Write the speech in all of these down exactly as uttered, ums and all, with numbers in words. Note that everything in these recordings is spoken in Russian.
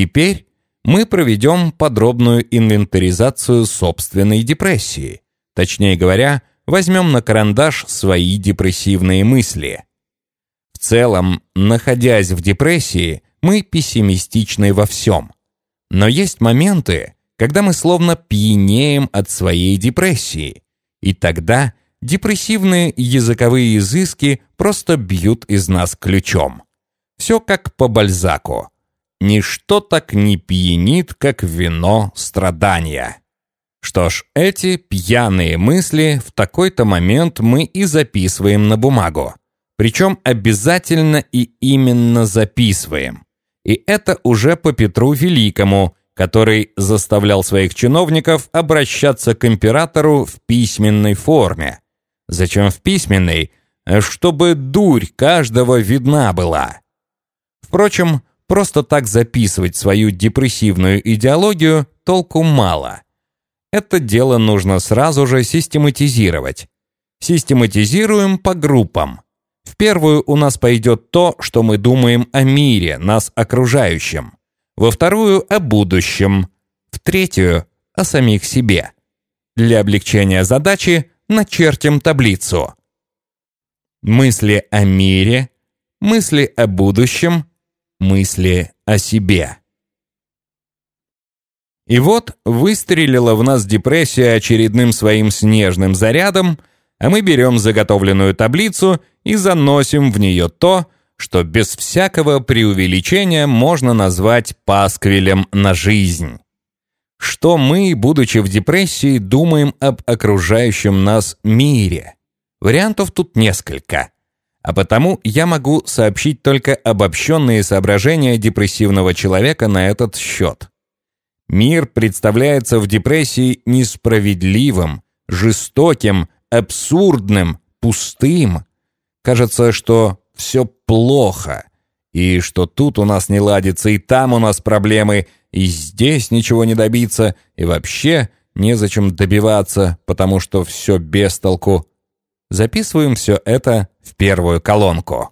Теперь мы проведем подробную инвентаризацию собственной депрессии. Точнее говоря, возьмем на карандаш свои депрессивные мысли. В целом, находясь в депрессии, мы пессимистичны во всем. Но есть моменты, когда мы словно пьянеем от своей депрессии, и тогда депрессивные языковые изыски просто бьют из нас ключом. Все как по Бальзаку. Ничто так не пьянит, как вино страдания. Что ж, эти пьяные мысли в такой-то момент мы и записываем на бумагу. Причем обязательно и именно записываем. И это уже по Петру Великому, который заставлял своих чиновников обращаться к императору в письменной форме. Зачем в письменной? Чтобы дурь каждого видна была. Впрочем, просто так записывать свою депрессивную идеологию толку мало. Это дело нужно сразу же систематизировать. Систематизируем по группам. В первую у нас пойдет то, что мы думаем о мире, нас окружающем. Во вторую – о будущем. В третью – о самих себе. Для облегчения задачи начертим таблицу. Мысли о мире, мысли о будущем, мысли о себе. И вот выстрелила в нас депрессия очередным своим снежным зарядом, а мы берем заготовленную таблицу и заносим в нее то, что без всякого преувеличения можно назвать пасквилем на жизнь. Что мы, будучи в депрессии, думаем об окружающем нас мире? Вариантов тут несколько. А потому я могу сообщить только обобщенные соображения депрессивного человека на этот счет. Мир представляется в депрессии несправедливым, жестоким, абсурдным, пустым. Кажется, что все плохо, и что тут у нас не ладится, и там у нас проблемы, и здесь ничего не добиться, и вообще незачем добиваться, потому что все без толку. Записываем все это в первую колонку.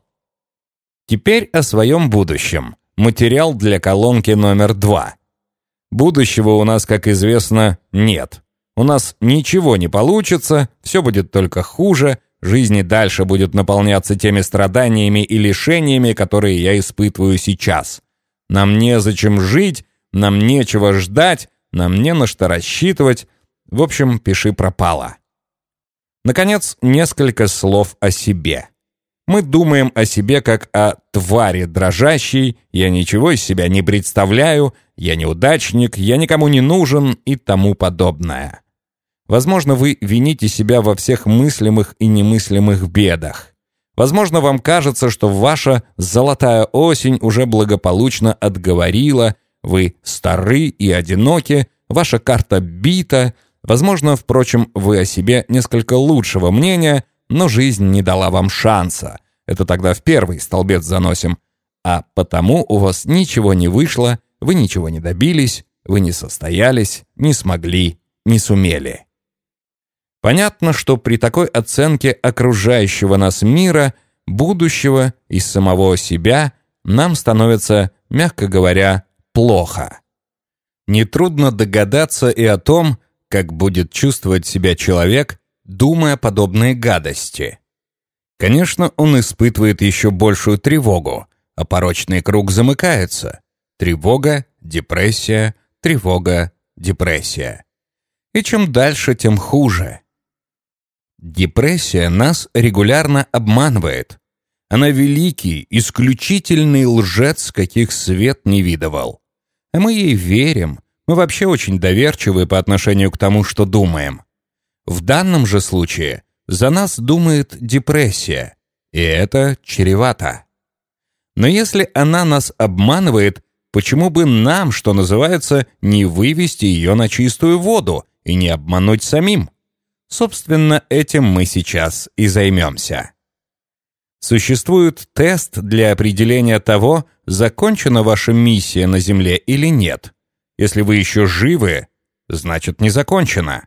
Теперь о своем будущем. Материал для колонки номер два. Будущего у нас, как известно, нет. У нас ничего не получится, все будет только хуже, жизнь и дальше будет наполняться теми страданиями и лишениями, которые я испытываю сейчас. Нам незачем жить, нам нечего ждать, нам не на что рассчитывать. В общем, пиши пропало. Наконец, несколько слов о себе. Мы думаем о себе как о твари дрожащей, я ничего из себя не представляю, я неудачник, я никому не нужен и тому подобное. Возможно, вы вините себя во всех мыслимых и немыслимых бедах. Возможно, вам кажется, что ваша золотая осень уже благополучно отговорила, вы стары и одиноки, ваша карта бита. Возможно, впрочем, вы о себе несколько лучшего мнения, но жизнь не дала вам шанса. Это тогда в первый столбец заносим. А потому у вас ничего не вышло, вы ничего не добились, вы не состоялись, не смогли, не сумели. Понятно, что при такой оценке окружающего нас мира, будущего и самого себя нам становится, мягко говоря, плохо. Нетрудно догадаться и о том, как будет чувствовать себя человек, думая подобные гадости. Конечно, он испытывает еще большую тревогу, а порочный круг замыкается. Тревога, депрессия, тревога, депрессия. И чем дальше, тем хуже. Депрессия нас регулярно обманывает. Она великий, исключительный лжец, каких свет не видывал. А мы ей верим. Мы вообще очень доверчивы по отношению к тому, что думаем. В данном же случае за нас думает депрессия, и это чревато. Но если она нас обманывает, почему бы нам, что называется, не вывести ее на чистую воду и не обмануть самим? Собственно, этим мы сейчас и займемся. Существует тест для определения того, закончена ваша миссия на Земле или нет. Если вы еще живы, значит, не закончена.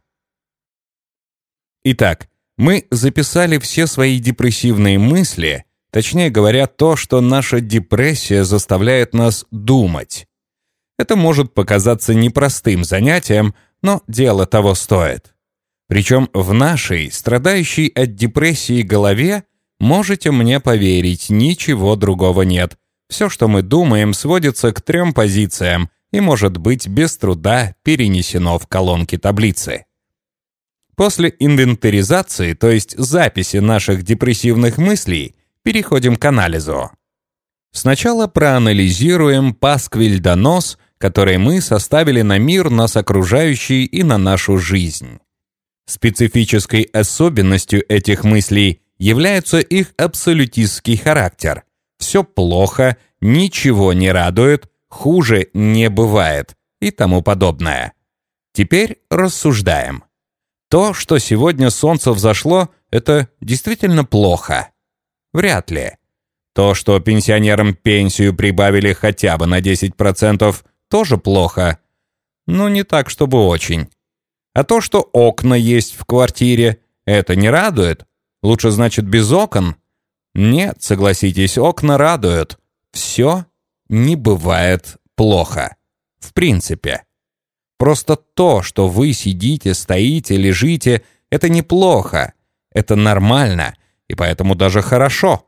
Итак, мы записали все свои депрессивные мысли, точнее говоря, то, что наша депрессия заставляет нас думать. Это может показаться непростым занятием, но дело того стоит. Причем в нашей, страдающей от депрессии голове, можете мне поверить, ничего другого нет. Все, что мы думаем, сводится к трем позициям и может быть без труда перенесено в колонки таблицы. После инвентаризации, то есть записи наших депрессивных мыслей, переходим к анализу. Сначала проанализируем пасквиль-донос, который мы составили на мир, нас окружающий и на нашу жизнь. Специфической особенностью этих мыслей является их абсолютистский характер. Все плохо, ничего не радует, хуже не бывает и тому подобное. Теперь рассуждаем. То, что сегодня солнце взошло, это действительно плохо? Вряд ли. То, что пенсионерам пенсию прибавили хотя бы на десять процентов, тоже плохо? Ну, не так, чтобы очень. А то, что окна есть в квартире, это не радует? Лучше, значит, без окон? Нет, согласитесь, окна радуют. Все не бывает плохо. В принципе. Просто то, что вы сидите, стоите, лежите, это неплохо. Это нормально, и поэтому даже хорошо.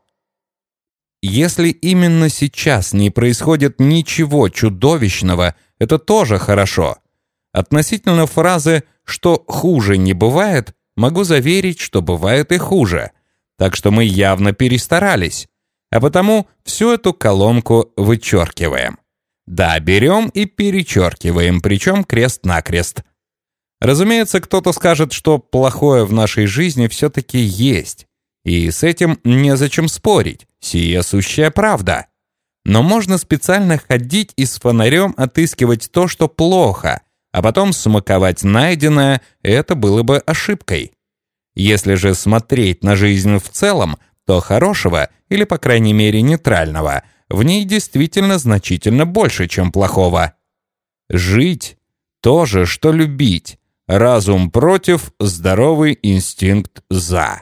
Если именно сейчас не происходит ничего чудовищного, это тоже хорошо. Относительно фразы «что хуже не бывает», могу заверить, что бывает и хуже. Так что мы явно перестарались. А потому всю эту колонку вычеркиваем. Да, берем и перечеркиваем, причем крест-накрест. Разумеется, кто-то скажет, что плохое в нашей жизни все-таки есть. И с этим незачем спорить, сия сущая правда. Но можно специально ходить и с фонарем отыскивать то, что плохо, а потом смаковать найденное, это было бы ошибкой. Если же смотреть на жизнь в целом, то хорошего, или по крайней мере нейтрального, в ней действительно значительно больше, чем плохого. Жить – то же, что любить. Разум против, здоровый инстинкт за.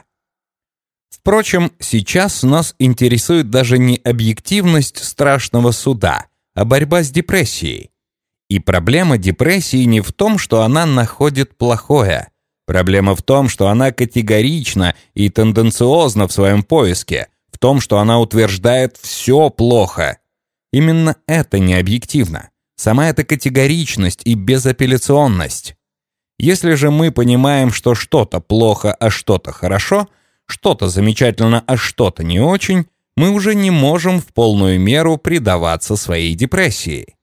Впрочем, сейчас нас интересует даже не объективность страшного суда, а борьба с депрессией. И проблема депрессии не в том, что она находит плохое. Проблема в том, что она категорична и тенденциозна в своем поиске, в том, что она утверждает «все плохо». Именно это не объективно. Сама эта категоричность и безапелляционность. Если же мы понимаем, что что-то плохо, а что-то хорошо, что-то замечательно, а что-то не очень, мы уже не можем в полную меру предаваться своей депрессии.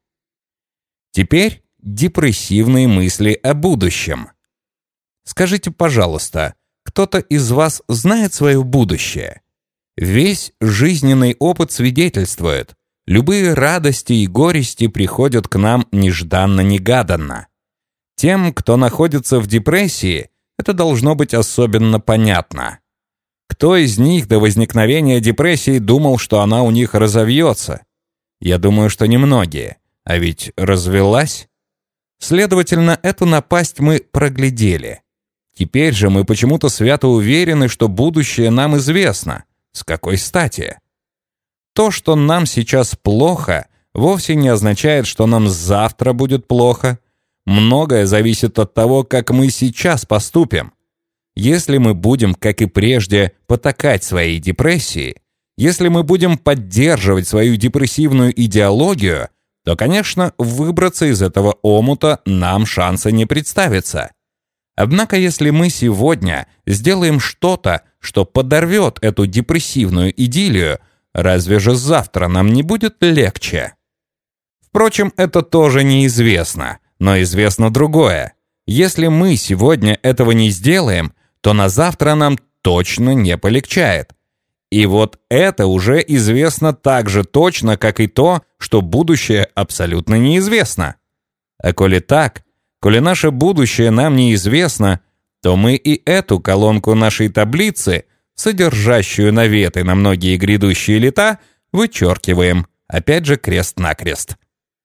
Теперь депрессивные мысли о будущем. Скажите, пожалуйста, кто-то из вас знает свое будущее? Весь жизненный опыт свидетельствует, любые радости и горести приходят к нам нежданно-негаданно. Тем, кто находится в депрессии, это должно быть особенно понятно. Кто из них до возникновения депрессии думал, что она у них разовьется? Я думаю, что немногие. А ведь развелась? Следовательно, эту напасть мы проглядели. Теперь же мы почему-то свято уверены, что будущее нам известно. С какой стати? То, что нам сейчас плохо, вовсе не означает, что нам завтра будет плохо. Многое зависит от того, как мы сейчас поступим. Если мы будем, как и прежде, потакать своей депрессии, если мы будем поддерживать свою депрессивную идеологию, то, конечно, выбраться из этого омута нам шанса не представится. Однако, если мы сегодня сделаем что-то, что подорвет эту депрессивную идиллию, разве же завтра нам не будет легче? Впрочем, это тоже неизвестно, но известно другое. Если мы сегодня этого не сделаем, то на завтра нам точно не полегчает. И вот это уже известно так же точно, как и то, что будущее абсолютно неизвестно. А коли так, коли наше будущее нам неизвестно, то мы и эту колонку нашей таблицы, содержащую наветы на многие грядущие лета, вычеркиваем, опять же крест-накрест.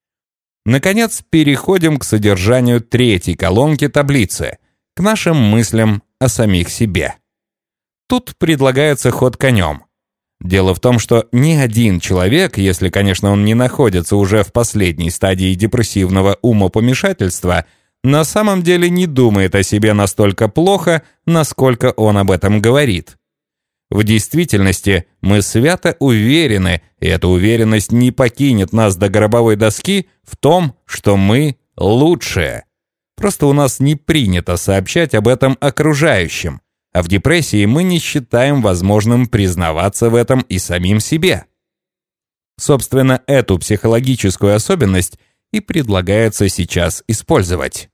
Наконец, переходим к содержанию третьей колонки таблицы, к нашим мыслям о самих себе. Тут предлагается ход конем. Дело в том, что ни один человек, если, конечно, он не находится уже в последней стадии депрессивного умопомешательства, на самом деле не думает о себе настолько плохо, насколько он об этом говорит. В действительности мы свято уверены, и эта уверенность не покинет нас до гробовой доски, в том, что мы лучшие. Просто у нас не принято сообщать об этом окружающим, а в депрессии мы не считаем возможным признаваться в этом и самим себе. Собственно, эту психологическую особенность и предлагается сейчас использовать.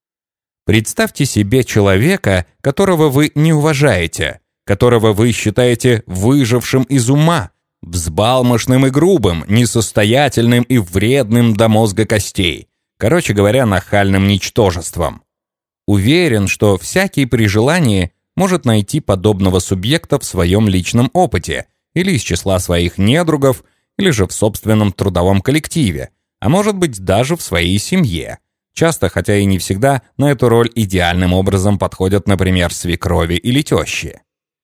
Представьте себе человека, которого вы не уважаете, которого вы считаете выжившим из ума, взбалмошным и грубым, несостоятельным и вредным до мозга костей, короче говоря, нахальным ничтожеством. Уверен, что всякий при желании может найти подобного субъекта в своем личном опыте или из числа своих недругов, или же в собственном трудовом коллективе, а может быть даже в своей семье. Часто, хотя и не всегда, на эту роль идеальным образом подходят, например, свекрови или тещи.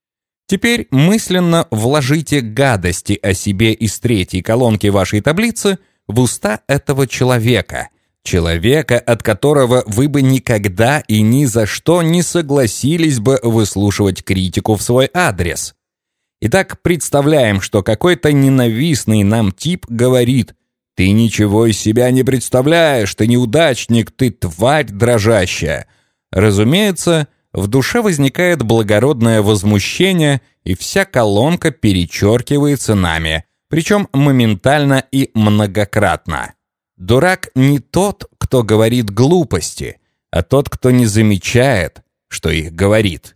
Теперь мысленно вложите гадости о себе из третьей колонки вашей таблицы в уста этого человека, человека, от которого вы бы никогда и ни за что не согласились бы выслушивать критику в свой адрес. Итак, представляем, что какой-то ненавистный нам тип говорит: «Ты ничего из себя не представляешь, ты неудачник, ты тварь дрожащая». Разумеется, в душе возникает благородное возмущение, и вся колонка перечеркивается нами, причем моментально и многократно. Дурак не тот, кто говорит глупости, а тот, кто не замечает, что их говорит.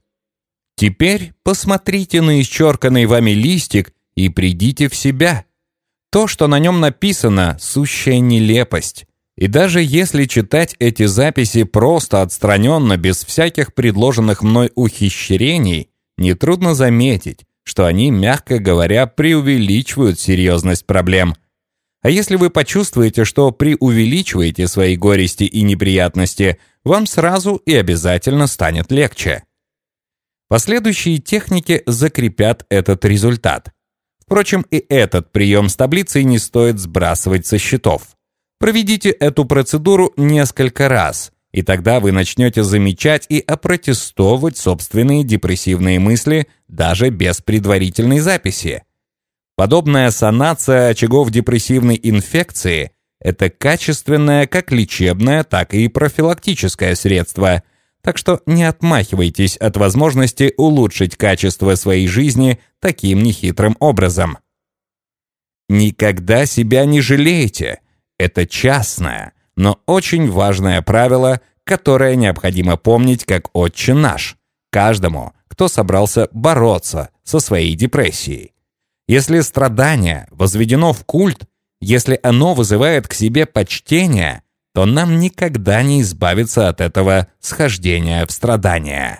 Теперь посмотрите на исчерканный вами листик и придите в себя. То, что на нем написано, сущая нелепость. И даже если читать эти записи просто отстраненно, без всяких предложенных мной ухищрений, нетрудно заметить, что они, мягко говоря, преувеличивают серьезность проблем. А если вы почувствуете, что преувеличиваете свои горести и неприятности, вам сразу и обязательно станет легче. Последующие техники закрепят этот результат. Впрочем, и этот прием с таблицей не стоит сбрасывать со счетов. Проведите эту процедуру несколько раз, и тогда вы начнете замечать и опротестовывать собственные депрессивные мысли даже без предварительной записи. Подобная санация очагов депрессивной инфекции – это качественное как лечебное, так и профилактическое средство, так что не отмахивайтесь от возможности улучшить качество своей жизни таким нехитрым образом. Никогда себя не жалейте. Это частное, но очень важное правило, которое необходимо помнить как «Отче наш» каждому, кто собрался бороться со своей депрессией. Если страдание возведено в культ, если оно вызывает к себе почтение, то нам никогда не избавиться от этого схождения в страдания.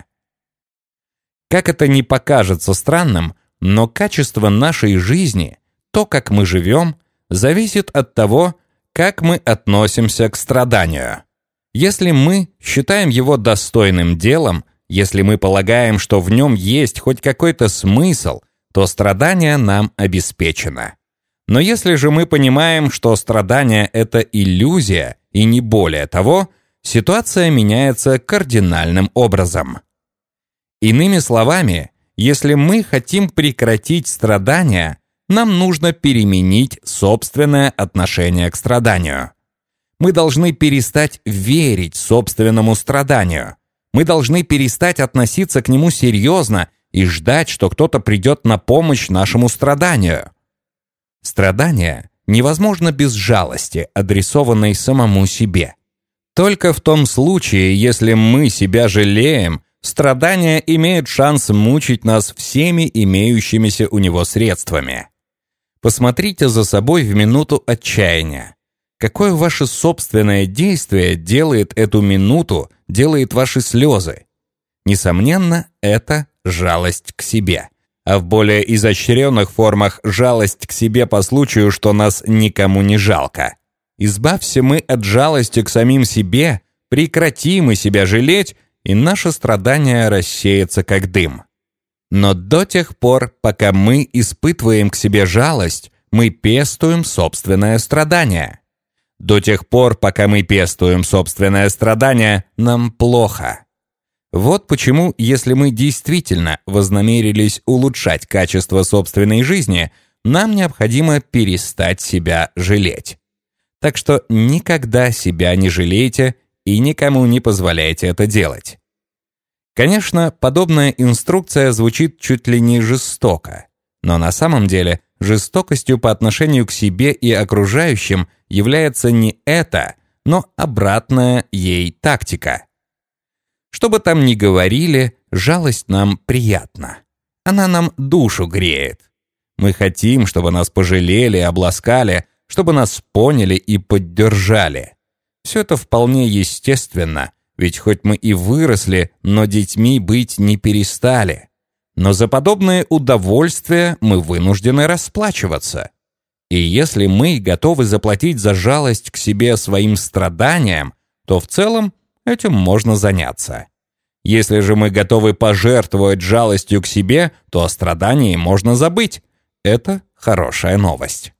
Как это ни покажется странным, но качество нашей жизни, то, как мы живем, зависит от того, как мы относимся к страданию. Если мы считаем его достойным делом, если мы полагаем, что в нем есть хоть какой-то смысл, то страдание нам обеспечено. Но если же мы понимаем, что страдание – это иллюзия, и не более того, ситуация меняется кардинальным образом. Иными словами, если мы хотим прекратить страдания, нам нужно переменить собственное отношение к страданию. Мы должны перестать верить собственному страданию. Мы должны перестать относиться к нему серьезно и ждать, что кто-то придет на помощь нашему страданию. Страдание невозможно без жалости, адресованной самому себе. Только в том случае, если мы себя жалеем, страдание имеет шанс мучить нас всеми имеющимися у него средствами. Посмотрите за собой в минуту отчаяния. Какое ваше собственное действие делает эту минуту, делает ваши слезы? Несомненно, это жалость к себе. А в более изощренных формах жалость к себе по случаю, что нас никому не жалко. Избавься мы от жалости к самим себе, прекрати мы себя жалеть, и наше страдание рассеется как дым. Но до тех пор, пока мы испытываем к себе жалость, мы пестуем собственное страдание. До тех пор, пока мы пестуем собственное страдание, нам плохо. Вот почему, если мы действительно вознамерились улучшать качество собственной жизни, нам необходимо перестать себя жалеть. Так что никогда себя не жалейте и никому не позволяйте это делать. Конечно, подобная инструкция звучит чуть ли не жестоко, но на самом деле жестокостью по отношению к себе и окружающим является не это, но обратная ей тактика. Что бы там ни говорили, жалость нам приятна. Она нам душу греет. Мы хотим, чтобы нас пожалели и обласкали, чтобы нас поняли и поддержали. Все это вполне естественно, ведь хоть мы и выросли, но детьми быть не перестали. Но за подобные удовольствия мы вынуждены расплачиваться. И если мы готовы заплатить за жалость к себе своим страданиям, то в целом этим можно заняться. Если же мы готовы пожертвовать жалостью к себе, то о страдании можно забыть. Это хорошая новость.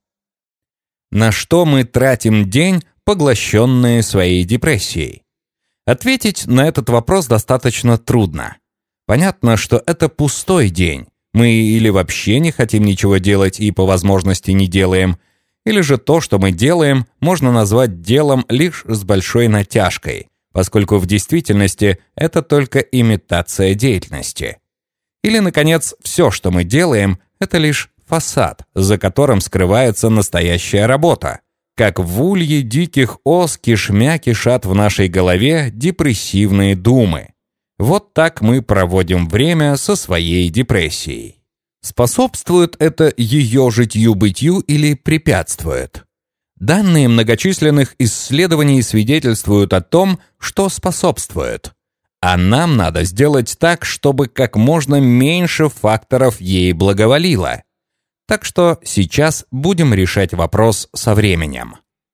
На что мы тратим день, поглощенные своей депрессией? Ответить на этот вопрос достаточно трудно. Понятно, что это пустой день. Мы или вообще не хотим ничего делать и по возможности не делаем, или же то, что мы делаем, можно назвать делом лишь с большой натяжкой, поскольку в действительности это только имитация деятельности. Или, наконец, все, что мы делаем, это лишь фасад, за которым скрывается настоящая работа. Как в улье диких ос кишмя кишат в нашей голове депрессивные думы. Вот так мы проводим время со своей депрессией. Способствует это ее житью-бытию или препятствует? Данные многочисленных исследований свидетельствуют о том, что способствует. А нам надо сделать так, чтобы как можно меньше факторов ей благоволило. Так что сейчас будем решать вопрос со временем.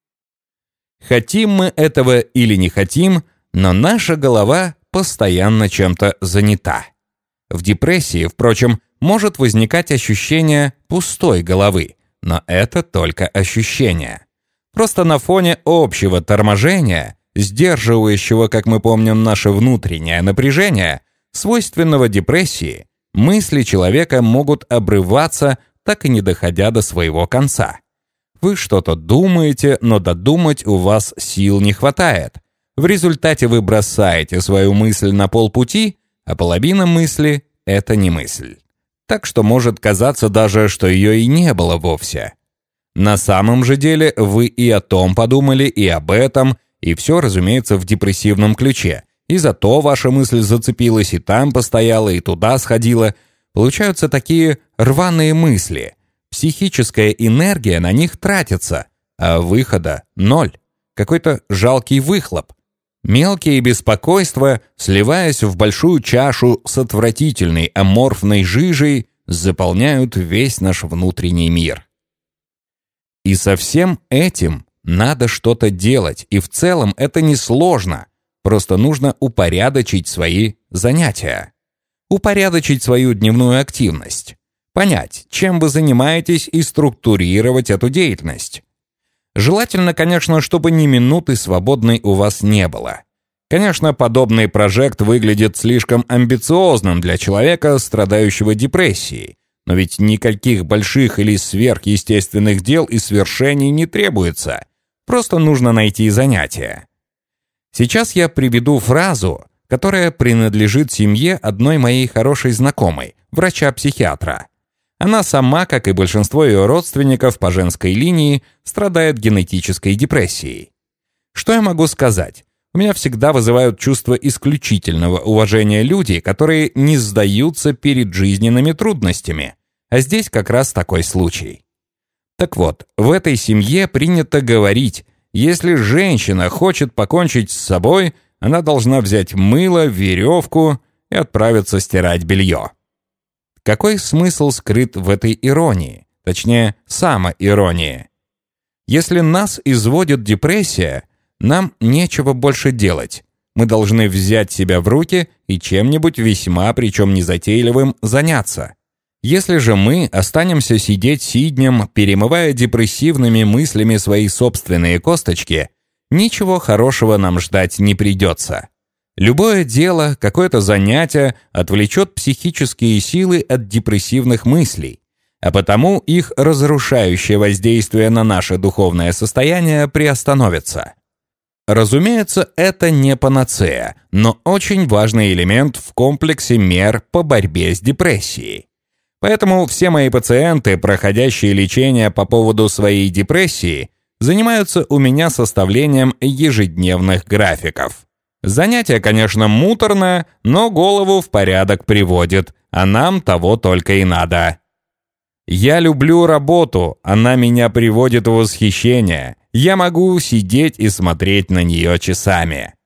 Хотим мы этого или не хотим, но наша голова постоянно чем-то занята. В депрессии, впрочем, может возникать ощущение пустой головы, но это только ощущение. Просто на фоне общего торможения, сдерживающего, как мы помним, наше внутреннее напряжение, свойственного депрессии, мысли человека могут обрываться, так и не доходя до своего конца. Вы что-то думаете, но додумать у вас сил не хватает. В результате вы бросаете свою мысль на полпути, а половина мысли — это не мысль. Так что может казаться даже, что ее и не было вовсе. На самом же деле вы и о том подумали, и об этом, и все, разумеется, в депрессивном ключе. И зато ваша мысль зацепилась, и там постояла, и туда сходила. Получаются такие рваные мысли. Психическая энергия на них тратится, а выхода ноль. Какой-то жалкий выхлоп. Мелкие беспокойства, сливаясь в большую чашу с отвратительной аморфной жижей, заполняют весь наш внутренний мир. И со всем этим надо что-то делать, и в целом это несложно. Просто нужно упорядочить свои занятия. Упорядочить свою дневную активность. Понять, чем вы занимаетесь, и структурировать эту деятельность. Желательно, конечно, чтобы ни минуты свободной у вас не было. Конечно, подобный прожект выглядит слишком амбициозным для человека, страдающего депрессией, но ведь никаких больших или сверхъестественных дел и свершений не требуется. Просто нужно найти занятие. Сейчас я приведу фразу, которая принадлежит семье одной моей хорошей знакомой, врача-психиатра. Она сама, как и большинство ее родственников по женской линии, страдает генетической депрессией. Что я могу сказать? У меня всегда вызывают чувство исключительного уважения люди, которые не сдаются перед жизненными трудностями. А здесь как раз такой случай. Так вот, в этой семье принято говорить, если женщина хочет покончить с собой, она должна взять мыло, веревку и отправиться стирать белье. Какой смысл скрыт в этой иронии? Точнее, самоиронии. Если нас изводит депрессия, нам нечего больше делать. мы должны взять себя в руки и чем-нибудь весьма, причем незатейливым, заняться. Если же мы останемся сидеть сиднем, перемывая депрессивными мыслями свои собственные косточки, ничего хорошего нам ждать не придется. Любое дело, какое-то занятие отвлечет психические силы от депрессивных мыслей, а потому их разрушающее воздействие на наше духовное состояние приостановится. Разумеется, это не панацея, но очень важный элемент в комплексе мер по борьбе с депрессией. Поэтому все мои пациенты, проходящие лечение по поводу своей депрессии, занимаются у меня составлением ежедневных графиков. Занятие, конечно, муторное, но голову в порядок приводит, а нам того только и надо. Я люблю работу, она меня приводит в восхищение. Я могу сидеть и смотреть на нее часами.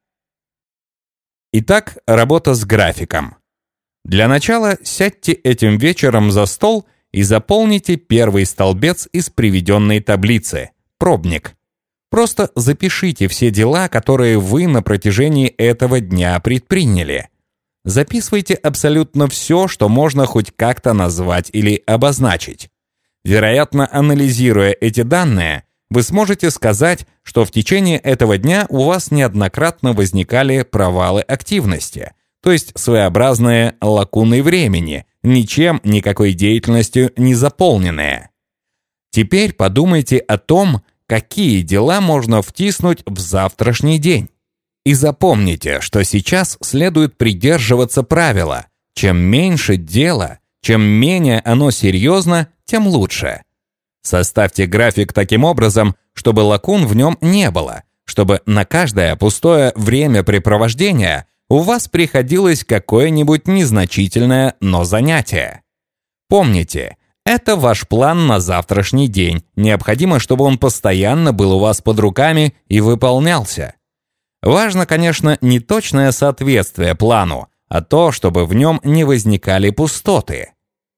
Итак, работа с графиком. Для начала сядьте этим вечером за стол и заполните первый столбец из приведенной таблицы – пробник. Просто запишите все дела, которые вы на протяжении этого дня предприняли. Записывайте абсолютно все, что можно хоть как-то назвать или обозначить. Вероятно, анализируя эти данные, вы сможете сказать, что в течение этого дня у вас неоднократно возникали провалы активности, то есть своеобразные лакуны времени, ничем, никакой деятельностью не заполненные. Теперь подумайте о том, какие дела можно втиснуть в завтрашний день. И запомните, что сейчас следует придерживаться правила: чем меньше дела, чем менее оно серьезно, тем лучше. Составьте график таким образом, чтобы лакун в нем не было, чтобы на каждое пустое времяпрепровождение у вас приходилось какое-нибудь незначительное, но занятие. Помните, это ваш план на завтрашний день. Необходимо, чтобы он постоянно был у вас под руками и выполнялся. Важно, конечно, не точное соответствие плану, а то, чтобы в нем не возникали пустоты.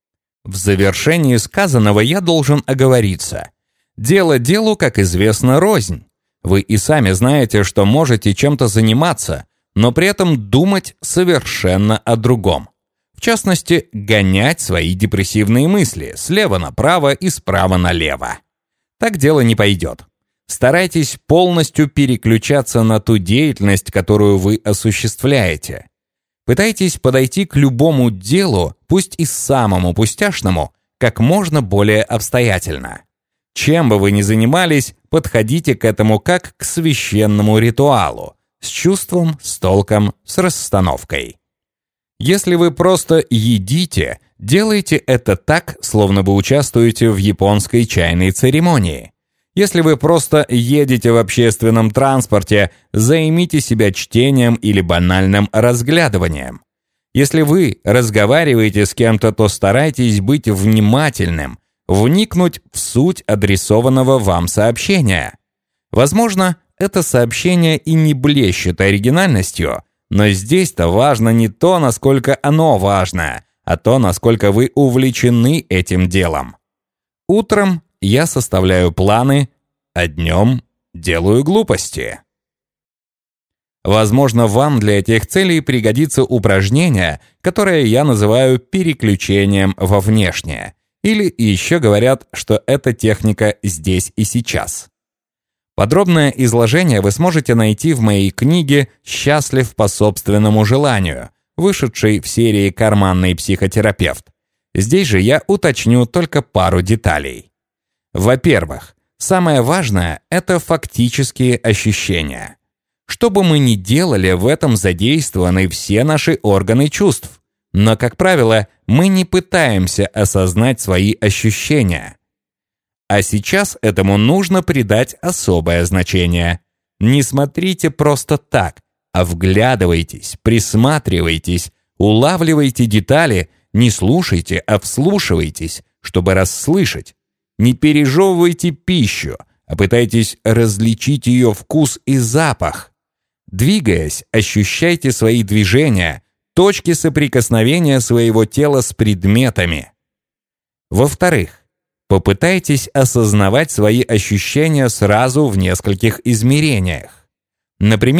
В завершении сказанного я должен оговориться. Дело делу, как известно, рознь. Вы и сами знаете, что можете чем-то заниматься, но при этом думать совершенно о другом. В частности, гонять свои депрессивные мысли слева направо и справа налево. Так дело не пойдет. Старайтесь полностью переключаться на ту деятельность, которую вы осуществляете. Пытайтесь подойти к любому делу, пусть и самому пустяшному, как можно более обстоятельно. Чем бы вы ни занимались, подходите к этому как к священному ритуалу, с чувством, с толком, с расстановкой. Если вы просто едите, делайте это так, словно бы участвуете в японской чайной церемонии. Если вы просто едете в общественном транспорте, займите себя чтением или банальным разглядыванием. Если вы разговариваете с кем-то, то старайтесь быть внимательным, вникнуть в суть адресованного вам сообщения. Возможно, это сообщение и не блещет оригинальностью, но здесь-то важно не то, насколько оно важно, а то, насколько вы увлечены этим делом. Утром я составляю планы, а днем делаю глупости. Возможно, вам для этих целей пригодится упражнение, которое я называю переключением во внешнее. Или еще говорят, что это техника «здесь и сейчас». Подробное изложение вы сможете найти в моей книге «Счастлив по собственному желанию», вышедшей в серии «Карманный психотерапевт». Здесь же я уточню только пару деталей. Во-первых, самое важное – это фактические ощущения. Что бы мы ни делали, в этом задействованы все наши органы чувств. Но, как правило, мы не пытаемся осознать свои ощущения. А сейчас этому нужно придать особое значение. Не смотрите просто так, а вглядывайтесь, присматривайтесь, улавливайте детали, не слушайте, а вслушивайтесь, чтобы расслышать. Не пережевывайте пищу, а пытайтесь различить ее вкус и запах. Двигаясь, ощущайте свои движения, точки соприкосновения своего тела с предметами. Во-вторых, попытайтесь осознавать свои ощущения сразу в нескольких измерениях. Например,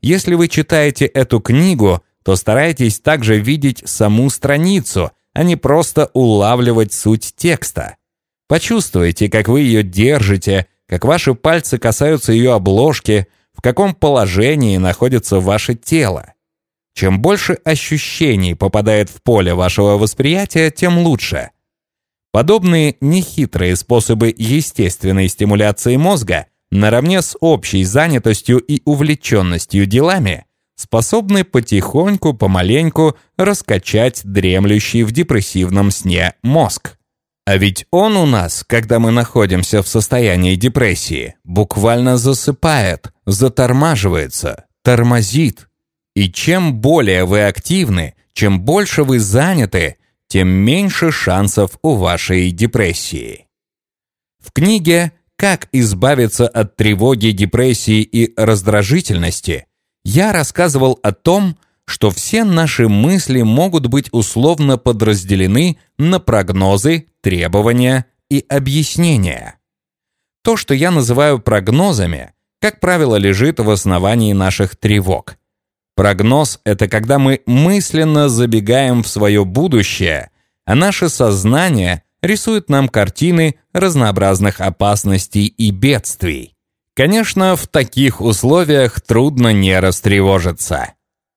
Если вы читаете эту книгу, то старайтесь также видеть саму страницу, а не просто улавливать суть текста. Почувствуйте, как вы ее держите, как ваши пальцы касаются ее обложки, в каком положении находится ваше тело. Чем больше ощущений попадает в поле вашего восприятия, тем лучше. Подобные нехитрые способы естественной стимуляции мозга наравне с общей занятостью и увлеченностью делами способны потихоньку, помаленьку раскачать дремлющий в депрессивном сне мозг. А ведь он у нас, когда мы находимся в состоянии депрессии, буквально засыпает, затормаживается, тормозит. И чем более вы активны, чем больше вы заняты, тем меньше шансов у вашей депрессии. В книге «Как избавиться от тревоги, депрессии и раздражительности» я рассказывал о том, что все наши мысли могут быть условно подразделены на прогнозы, требования и объяснения. То, что я называю прогнозами, как правило, лежит в основании наших тревог. Прогноз — это когда мы мысленно забегаем в свое будущее, а наше сознание рисует нам картины разнообразных опасностей и бедствий. Конечно, в таких условиях трудно не растревожиться.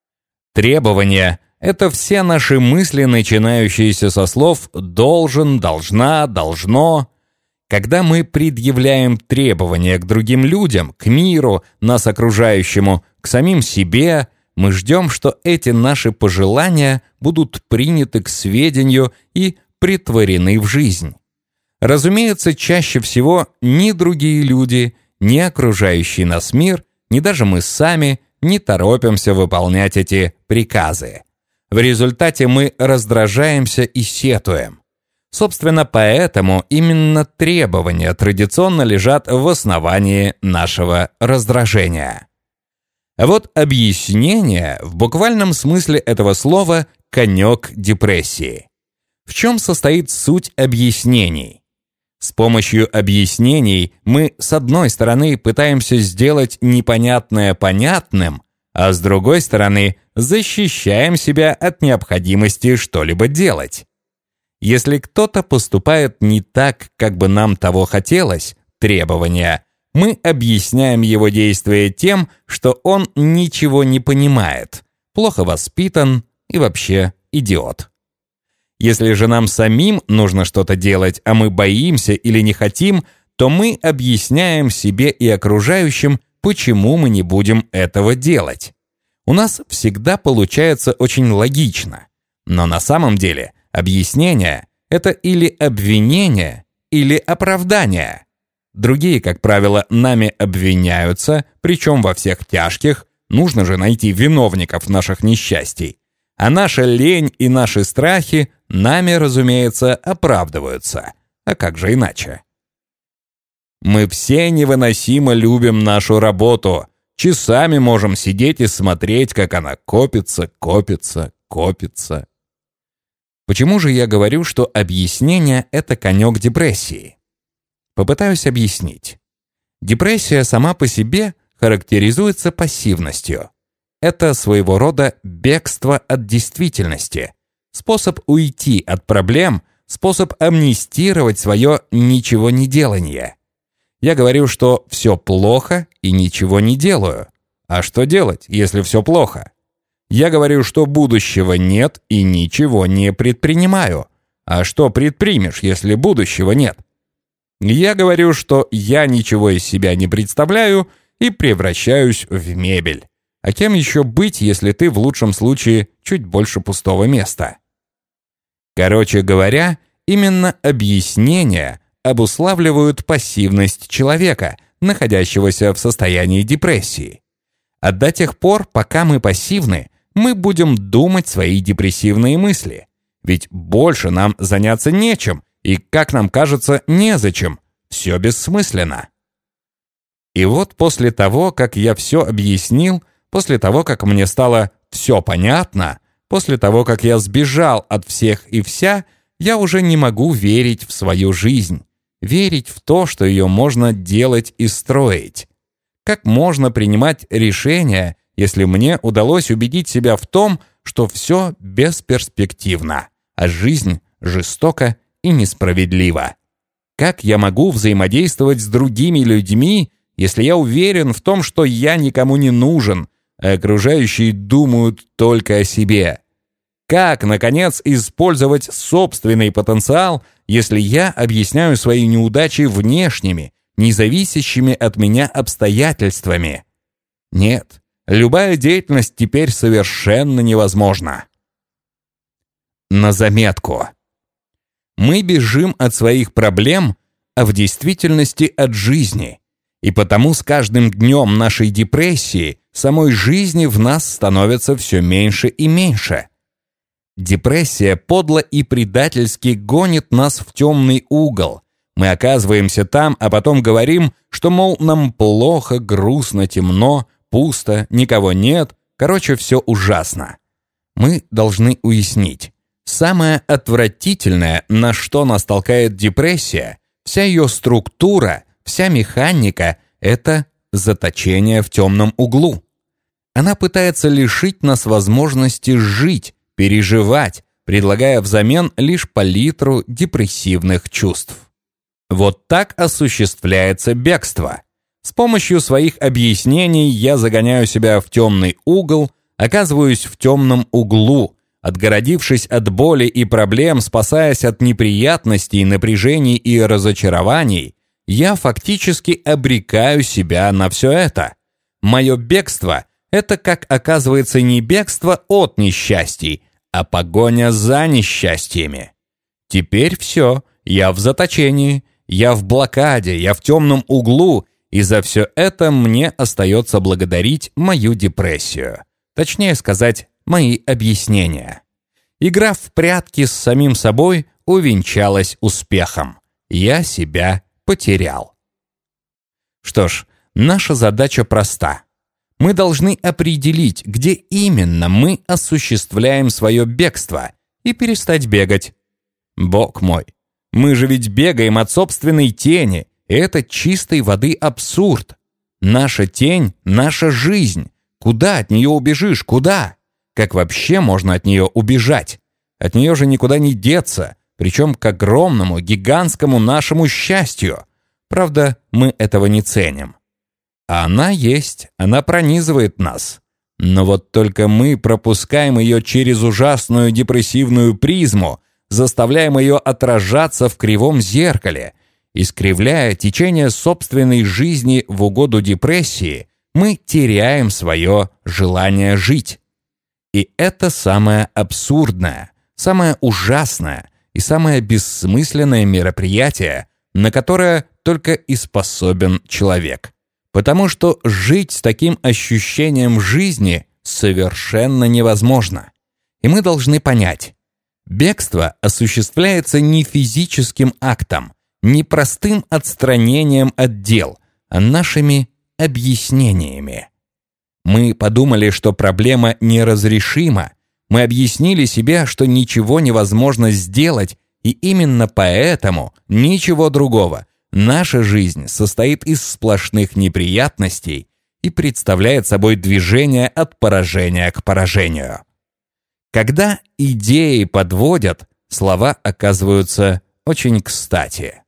Требования — это все наши мысли, начинающиеся со слов «должен», «должна», «должно». Когда мы предъявляем требования к другим людям, к миру, нас окружающему, к самим себе, мы ждем, что эти наши пожелания будут приняты к сведению и претворены в жизнь. Разумеется, чаще всего ни другие люди, ни окружающий нас мир, ни даже мы сами не торопимся выполнять эти приказы. В результате мы раздражаемся и сетуем. Собственно, поэтому именно требования традиционно лежат в основании нашего раздражения. А вот объяснение в буквальном смысле этого слова «конек депрессии». В чем состоит суть объяснений? С помощью объяснений мы, с одной стороны, пытаемся сделать непонятное понятным, а с другой стороны, защищаем себя от необходимости что-либо делать. Если кто-то поступает не так, как бы нам того хотелось, требования, мы объясняем его действия тем, что он ничего не понимает, плохо воспитан и вообще идиот. Если же нам самим нужно что-то делать, а мы боимся или не хотим, то мы объясняем себе и окружающим, почему мы не будем этого делать. У нас всегда получается очень логично. Но на самом деле объяснение — это или обвинение, или оправдание. Другие, как правило, нами обвиняются, причем во всех тяжких, нужно же найти виновников наших несчастий. А наша лень и наши страхи нами, разумеется, оправдываются. А как же иначе? Мы все невыносимо любим нашу работу. Часами можем сидеть и смотреть, как она копится, копится, копится. Почему же я говорю, что объяснение — это конек депрессии? Попытаюсь объяснить. Депрессия сама по себе характеризуется пассивностью. Это своего рода бегство от действительности, способ уйти от проблем, способ амнистировать свое ничего не делание. Я говорю, что все плохо и ничего не делаю. А что делать, если все плохо? Я говорю, что будущего нет и ничего не предпринимаю. А что предпримешь, если будущего нет? Я говорю, что я ничего из себя не представляю и превращаюсь в мебель. А кем еще быть, если ты в лучшем случае чуть больше пустого места? Короче говоря, именно объяснения обуславливают пассивность человека, находящегося в состоянии депрессии. А до тех пор, пока мы пассивны, мы будем думать свои депрессивные мысли. Ведь больше нам заняться нечем, и, как нам кажется, незачем. Все бессмысленно. И вот после того, как я все объяснил, после того, как мне стало все понятно, после того, как я сбежал от всех и вся, я уже не могу верить в свою жизнь, верить в то, что ее можно делать и строить. Как можно принимать решения, если мне удалось убедить себя в том, что все бесперспективно, а жизнь жестока и несправедлива? Как я могу взаимодействовать с другими людьми, если я уверен в том, что я никому не нужен, а окружающие думают только о себе? Как, наконец, использовать собственный потенциал, если я объясняю свои неудачи внешними, независящими от меня обстоятельствами? Нет, любая деятельность теперь совершенно невозможна. На заметку. Мы бежим от своих проблем, а в действительности от жизни. И потому с каждым днем нашей депрессии самой жизни в нас становится все меньше и меньше. Депрессия подло и предательски гонит нас в темный угол. Мы оказываемся там, а потом говорим, что, мол, нам плохо, грустно, темно, пусто, никого нет, короче, все ужасно. Мы должны уяснить. Самое отвратительное, на что нас толкает депрессия, вся ее структура, вся механика — это заточение в темном углу. Она пытается лишить нас возможности жить, переживать, предлагая взамен лишь палитру депрессивных чувств. Вот так осуществляется бегство. С помощью своих объяснений я загоняю себя в темный угол, оказываюсь в темном углу, отгородившись от боли и проблем, спасаясь от неприятностей, напряжений и разочарований, я фактически обрекаю себя на все это. Мое бегство — это, как оказывается, не бегство от несчастий, а погоня за несчастьями. Теперь все, я в заточении, я в блокаде, я в темном углу, и за все это мне остается благодарить мою депрессию. Точнее сказать, мои объяснения. Игра в прятки с самим собой увенчалась успехом. Я себя потерял. Что ж, наша задача проста. Мы должны определить, где именно мы осуществляем свое бегство, и перестать бегать. Бог мой, мы же ведь бегаем от собственной тени, и это чистой воды абсурд. Наша тень — наша жизнь. Куда от нее убежишь? Куда? Как вообще можно от нее убежать? От нее же никуда не деться, причем к огромному, гигантскому нашему счастью. Правда, мы этого не ценим. А она есть, она пронизывает нас. Но вот только мы пропускаем ее через ужасную депрессивную призму, заставляем ее отражаться в кривом зеркале. Искривляя течение собственной жизни в угоду депрессии, мы теряем свое желание жить. И это самое абсурдное, самое ужасное и самое бессмысленное мероприятие, на которое только и способен человек. Потому что жить с таким ощущением жизни совершенно невозможно. И мы должны понять, бегство осуществляется не физическим актом, не простым отстранением от дел, а нашими объяснениями. Мы подумали, что проблема неразрешима, мы объяснили себе, что ничего невозможно сделать, и именно поэтому ничего другого. Наша жизнь состоит из сплошных неприятностей и представляет собой движение от поражения к поражению. Когда идеи подводят, слова оказываются очень кстати.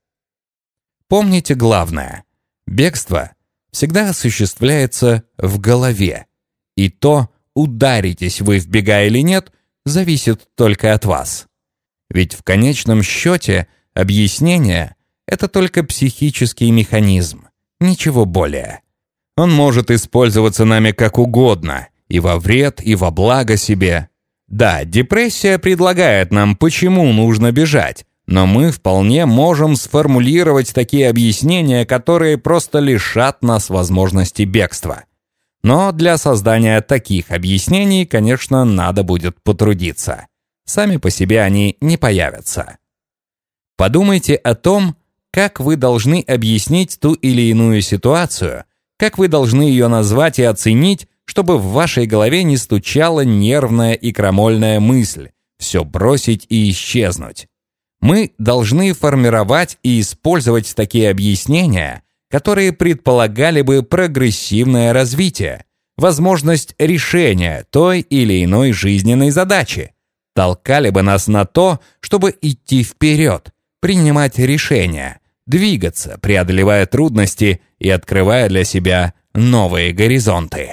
Помните главное: бегство всегда осуществляется в голове, и то, ударитесь вы, вбегая или нет, зависит только от вас. Ведь в конечном счете объяснение — это только психический механизм, ничего более. Он может использоваться нами как угодно, и во вред, и во благо себе. Да, депрессия предлагает нам, почему нужно бежать, но мы вполне можем сформулировать такие объяснения, которые просто лишат нас возможности бегства. Но для создания таких объяснений, конечно, надо будет потрудиться. Сами по себе они не появятся. Подумайте о том, как вы должны объяснить ту или иную ситуацию, как вы должны ее назвать и оценить, чтобы в вашей голове не стучала нервная и крамольная мысль «все бросить и исчезнуть». Мы должны формировать и использовать такие объяснения, которые предполагали бы прогрессивное развитие, возможность решения той или иной жизненной задачи, толкали бы нас на то, чтобы идти вперед, принимать решения, двигаться, преодолевая трудности и открывая для себя новые горизонты.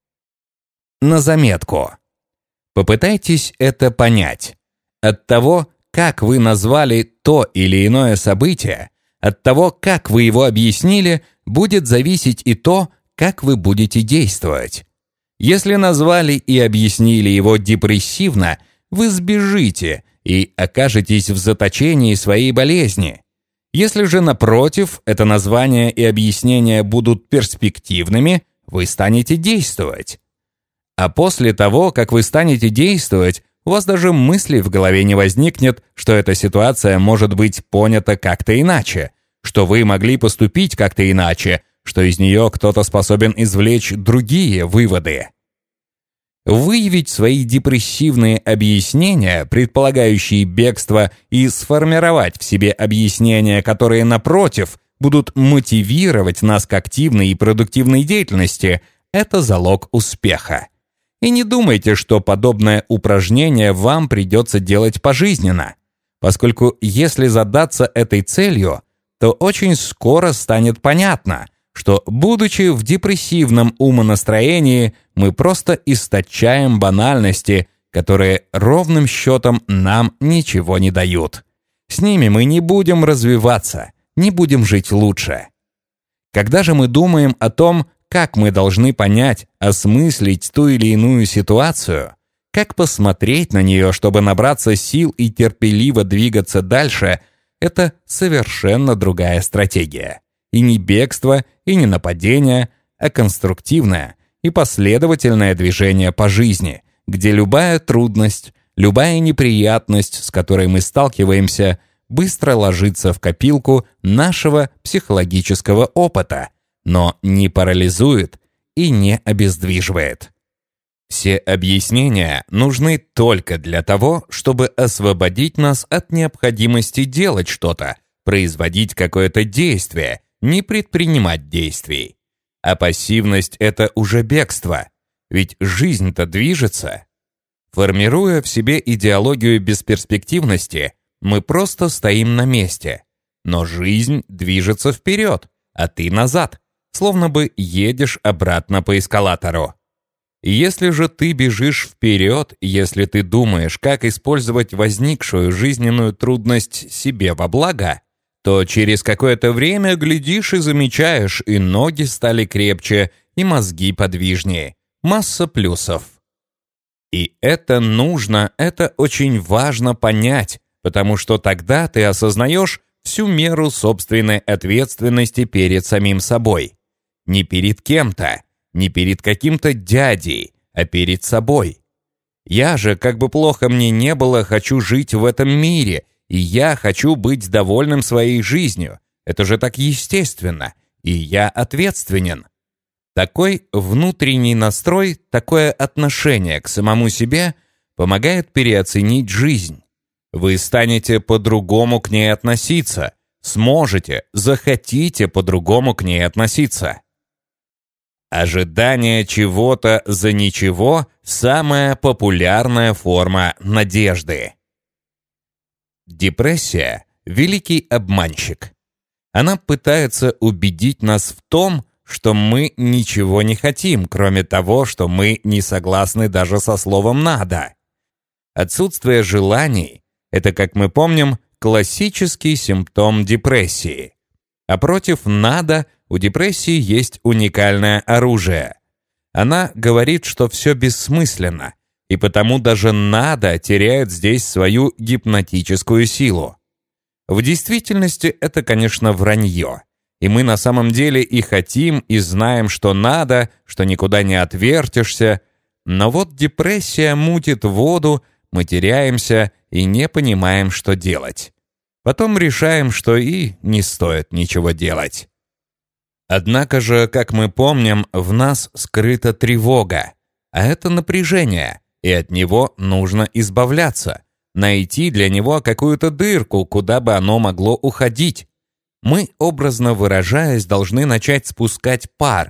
На заметку. Попытайтесь это понять. От того, как вы назвали то или иное событие, от того, как вы его объяснили, будет зависеть и то, как вы будете действовать. Если назвали и объяснили его депрессивно, вы сбежите и окажетесь в заточении своей болезни. Если же, напротив, это название и объяснение будут перспективными, вы станете действовать. А после того, как вы станете действовать, у вас даже мысли в голове не возникнет, что эта ситуация может быть понята как-то иначе, что вы могли поступить как-то иначе, что из нее кто-то способен извлечь другие выводы. Выявить свои депрессивные объяснения, предполагающие бегство, и сформировать в себе объяснения, которые, напротив, будут мотивировать нас к активной и продуктивной деятельности, это залог успеха. И не думайте, что подобное упражнение вам придется делать пожизненно, поскольку если задаться этой целью, то очень скоро станет понятно, что, будучи в депрессивном умонастроении, мы просто источаем банальности, которые ровным счетом нам ничего не дают. С ними мы не будем развиваться, не будем жить лучше. Когда же мы думаем о том, как мы должны понять, осмыслить ту или иную ситуацию, как посмотреть на нее, чтобы набраться сил и терпеливо двигаться дальше, это совершенно другая стратегия. И не бегство, и не нападение, а конструктивное и последовательное движение по жизни, где любая трудность, любая неприятность, с которой мы сталкиваемся, быстро ложится в копилку нашего психологического опыта, но не парализует и не обездвиживает. Все объяснения нужны только для того, чтобы освободить нас от необходимости делать что-то, производить какое-то действие, не предпринимать действий. А пассивность — это уже бегство, ведь жизнь-то движется. Формируя в себе идеологию бесперспективности, мы просто стоим на месте. Но жизнь движется вперед, а ты назад, словно бы едешь обратно по эскалатору. Если же ты бежишь вперед, если ты думаешь, как использовать возникшую жизненную трудность себе во благо, то через какое-то время глядишь и замечаешь, и ноги стали крепче, и мозги подвижнее. Масса плюсов. И это нужно, это очень важно понять, потому что тогда ты осознаешь всю меру собственной ответственности перед самим собой. Не перед кем-то, не перед каким-то дядей, а перед собой. Я же, как бы плохо мне не было, хочу жить в этом мире, и я хочу быть довольным своей жизнью. Это же так естественно, и я ответственен. Такой внутренний настрой, такое отношение к самому себе помогает переоценить жизнь. Вы станете по-другому к ней относиться, сможете, захотите по-другому к ней относиться. Ожидание чего-то за ничего – самая популярная форма надежды. Депрессия – великий обманщик. Она пытается убедить нас в том, что мы ничего не хотим, кроме того, что мы не согласны даже со словом «надо». Отсутствие желаний – это, как мы помним, классический симптом депрессии. А против «надо» у депрессии есть уникальное оружие. Она говорит, что все бессмысленно, и потому даже «надо» теряет здесь свою гипнотическую силу. В действительности это, конечно, вранье. И мы на самом деле и хотим, и знаем, что надо, что никуда не отвертишься. Но вот депрессия мутит воду, мы теряемся и не понимаем, что делать. Потом решаем, что и не стоит ничего делать. Однако же, как мы помним, в нас скрыта тревога, а это напряжение, и от него нужно избавляться, найти для него какую-то дырку, куда бы оно могло уходить. Мы, образно выражаясь, должны начать спускать пар,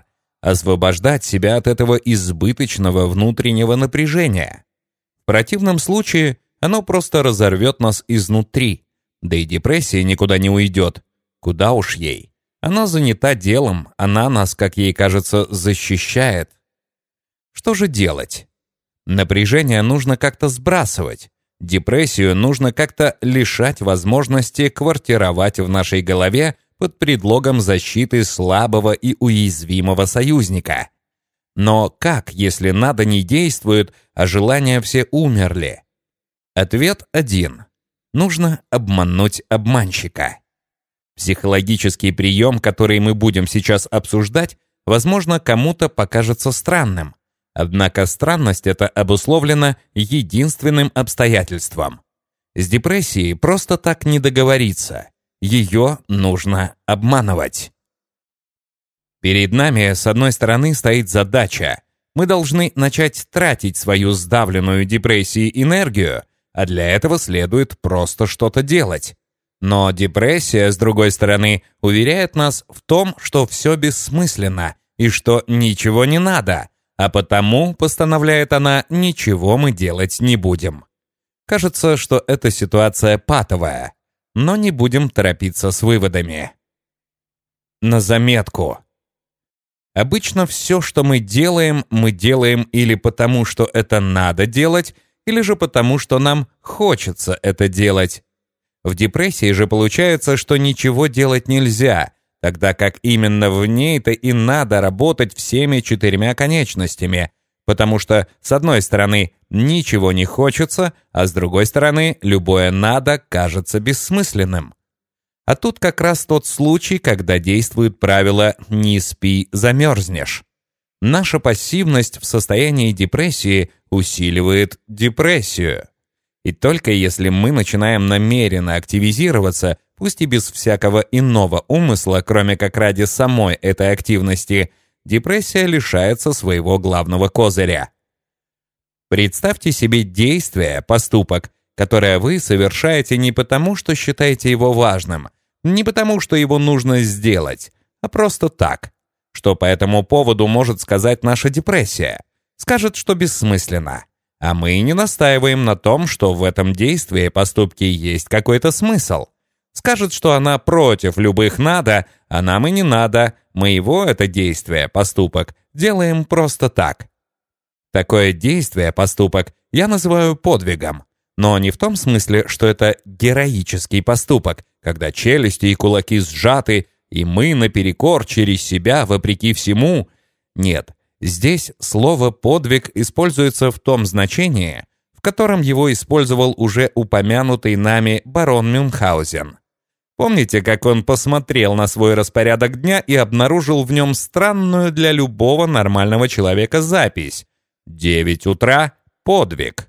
освобождать себя от этого избыточного внутреннего напряжения. В противном случае оно просто разорвет нас изнутри, да и депрессия никуда не уйдет. Куда уж ей. Она занята делом, она нас, как ей кажется, защищает. Что же делать? Напряжение нужно как-то сбрасывать. Депрессию нужно как-то лишать возможности квартировать в нашей голове под предлогом защиты слабого и уязвимого союзника. Но как, если надо не действует, а желания все умерли? Ответ один. Нужно обмануть обманщика. Психологический прием, который мы будем сейчас обсуждать, возможно, кому-то покажется странным. Однако странность эта обусловлена единственным обстоятельством. С депрессией просто так не договориться. Ее нужно обманывать. Перед нами, с одной стороны, стоит задача. Мы должны начать тратить свою сдавленную депрессией энергию, а для этого следует просто что-то делать. Но депрессия, с другой стороны, уверяет нас в том, что все бессмысленно и что ничего не надо, а потому, постановляет она, ничего мы делать не будем. Кажется, что эта ситуация патовая, но не будем торопиться с выводами. На заметку. Обычно все, что мы делаем, мы делаем или потому, что это надо делать, или же потому, что нам хочется это делать. В депрессии же получается, что ничего делать нельзя, тогда как именно в ней-то и надо работать всеми четырьмя конечностями, потому что, с одной стороны, ничего не хочется, а с другой стороны, любое «надо» кажется бессмысленным. А тут как раз тот случай, когда действует правило «не спи, замерзнешь». Наша пассивность в состоянии депрессии усиливает депрессию. И только если мы начинаем намеренно активизироваться, пусть и без всякого иного умысла, кроме как ради самой этой активности, депрессия лишается своего главного козыря. Представьте себе действие, поступок, которое вы совершаете не потому, что считаете его важным, не потому, что его нужно сделать, а просто так. Что по этому поводу может сказать наша депрессия? Скажет, что бессмысленно. А мы не настаиваем на том, что в этом действии, поступке есть какой-то смысл. Скажет, что она против любых «надо», а нам и не надо, мы его, это действие, поступок, делаем просто так. Такое действие, поступок, я называю подвигом. Но не в том смысле, что это героический поступок, когда челюсти и кулаки сжаты, и мы наперекор через себя, вопреки всему. Нет. Здесь слово «подвиг» используется в том значении, в котором его использовал уже упомянутый нами барон Мюнхгаузен. Помните, как он посмотрел на свой распорядок дня и обнаружил в нем странную для любого нормального человека запись «девять утра – подвиг».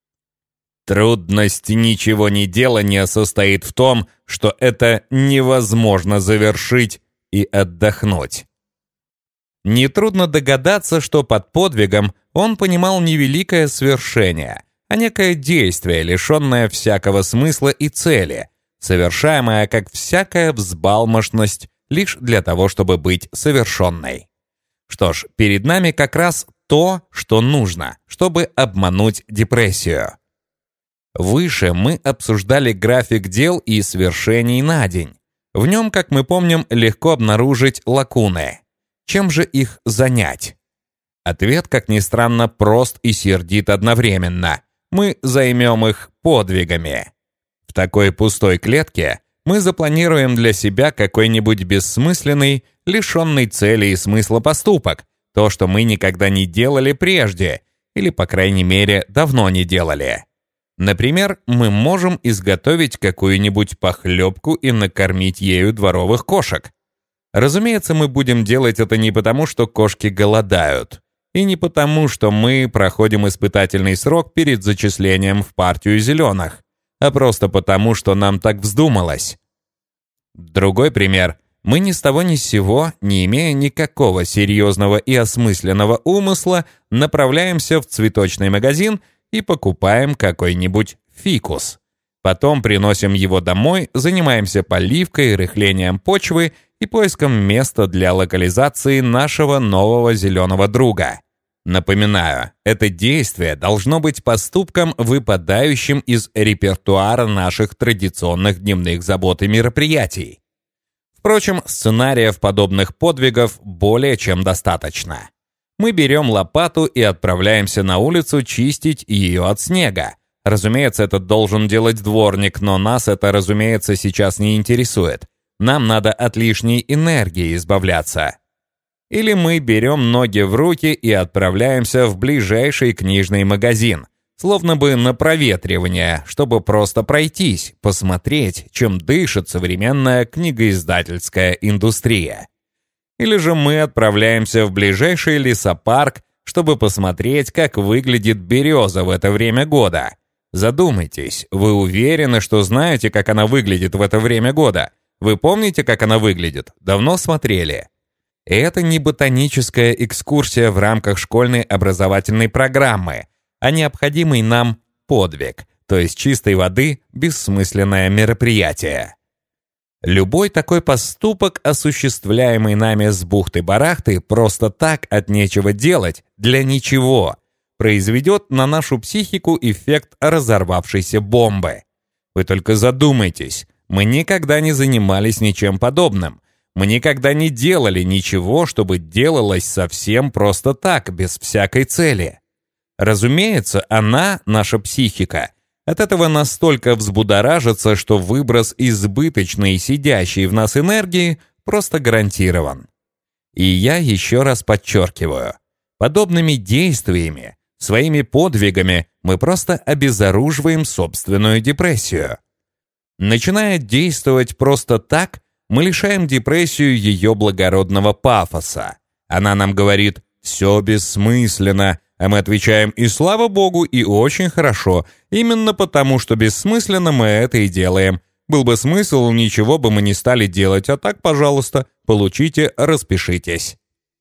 Трудность ничего не делания состоит в том, что это невозможно завершить и отдохнуть. Нетрудно догадаться, что под подвигом он понимал не великое свершение, а некое действие, лишенное всякого смысла и цели, совершаемое как всякая взбалмошность лишь для того, чтобы быть совершенной. Что ж, перед нами как раз то, что нужно, чтобы обмануть депрессию. Выше мы обсуждали график дел и свершений на день. В нем, как мы помним, легко обнаружить лакуны. Чем же их занять? Ответ, как ни странно, прост и сердит одновременно. Мы займем их подвигами. В такой пустой клетке мы запланируем для себя какой-нибудь бессмысленный, лишенный цели и смысла поступок, то, что мы никогда не делали прежде, или, по крайней мере, давно не делали. Например, мы можем изготовить какую-нибудь похлебку и накормить ею дворовых кошек. Разумеется, мы будем делать это не потому, что кошки голодают, и не потому, что мы проходим испытательный срок перед зачислением в партию зеленых, а просто потому, что нам так вздумалось. Другой пример. Мы ни с того ни с сего, не имея никакого серьезного и осмысленного умысла, направляемся в цветочный магазин и покупаем какой-нибудь фикус. Потом приносим его домой, занимаемся поливкой, рыхлением почвы и поиском места для локализации нашего нового зеленого друга. Напоминаю, это действие должно быть поступком, выпадающим из репертуара наших традиционных дневных забот и мероприятий. Впрочем, сценариев подобных подвигов более чем достаточно. Мы берем лопату и отправляемся на улицу чистить ее от снега. Разумеется, это должен делать дворник, но нас это, разумеется, сейчас не интересует. Нам надо от лишней энергии избавляться. Или мы берем ноги в руки и отправляемся в ближайший книжный магазин, словно бы на проветривание, чтобы просто пройтись, посмотреть, чем дышит современная книгоиздательская индустрия. Или же мы отправляемся в ближайший лесопарк, чтобы посмотреть, как выглядит береза в это время года. Задумайтесь, вы уверены, что знаете, как она выглядит в это время года? Вы помните, как она выглядит? Давно смотрели? Это не ботаническая экскурсия в рамках школьной образовательной программы, а необходимый нам подвиг, то есть чистой воды бессмысленное мероприятие. Любой такой поступок, осуществляемый нами с бухты-барахты, просто так от нечего делать, для ничего, произведет на нашу психику эффект разорвавшейся бомбы. Вы только задумайтесь, мы никогда не занимались ничем подобным. Мы никогда не делали ничего, чтобы делалось совсем просто так, без всякой цели. Разумеется, она, наша психика, от этого настолько взбудоражится, что выброс избыточной сидящей в нас энергии просто гарантирован. И я еще раз подчеркиваю, подобными действиями, своими подвигами мы просто обезоруживаем собственную депрессию. Начиная действовать просто так, мы лишаем депрессию ее благородного пафоса. Она нам говорит «все бессмысленно», а мы отвечаем «и слава богу, и очень хорошо», именно потому, что бессмысленно мы это и делаем. Был бы смысл, ничего бы мы не стали делать, а так, пожалуйста, получите, распишитесь.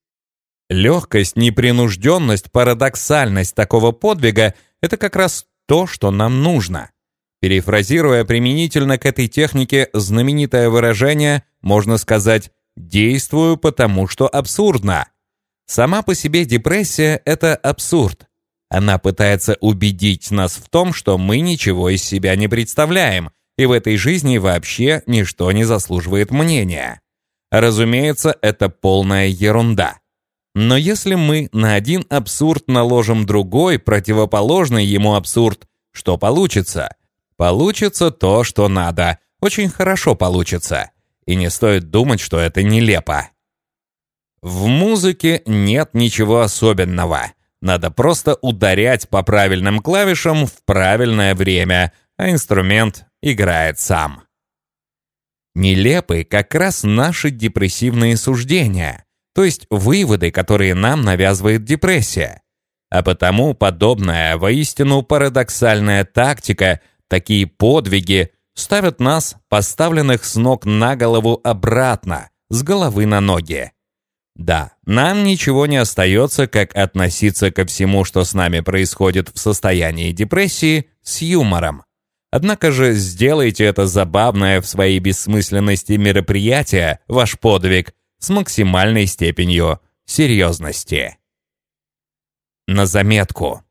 Легкость, непринужденность, парадоксальность такого подвига – это как раз то, что нам нужно. Перефразируя применительно к этой технике знаменитое выражение, можно сказать «действую, потому что абсурдно». Сама по себе депрессия – это абсурд. Она пытается убедить нас в том, что мы ничего из себя не представляем, и в этой жизни вообще ничто не заслуживает мнения. Разумеется, это полная ерунда. Но если мы на один абсурд наложим другой, противоположный ему абсурд, что получится? Получится то, что надо. Очень хорошо получится. И не стоит думать, что это нелепо. В музыке нет ничего особенного. Надо просто ударять по правильным клавишам в правильное время, а инструмент играет сам. Нелепы как раз наши депрессивные суждения, то есть выводы, которые нам навязывает депрессия. А потому подобная, воистину парадоксальная тактика, такие подвиги ставят нас, поставленных с ног на голову, обратно, с головы на ноги. Да, нам ничего не остается, как относиться ко всему, что с нами происходит в состоянии депрессии, с юмором. Однако же сделайте это забавное в своей бессмысленности мероприятие, ваш подвиг, с максимальной степенью серьезности. На заметку.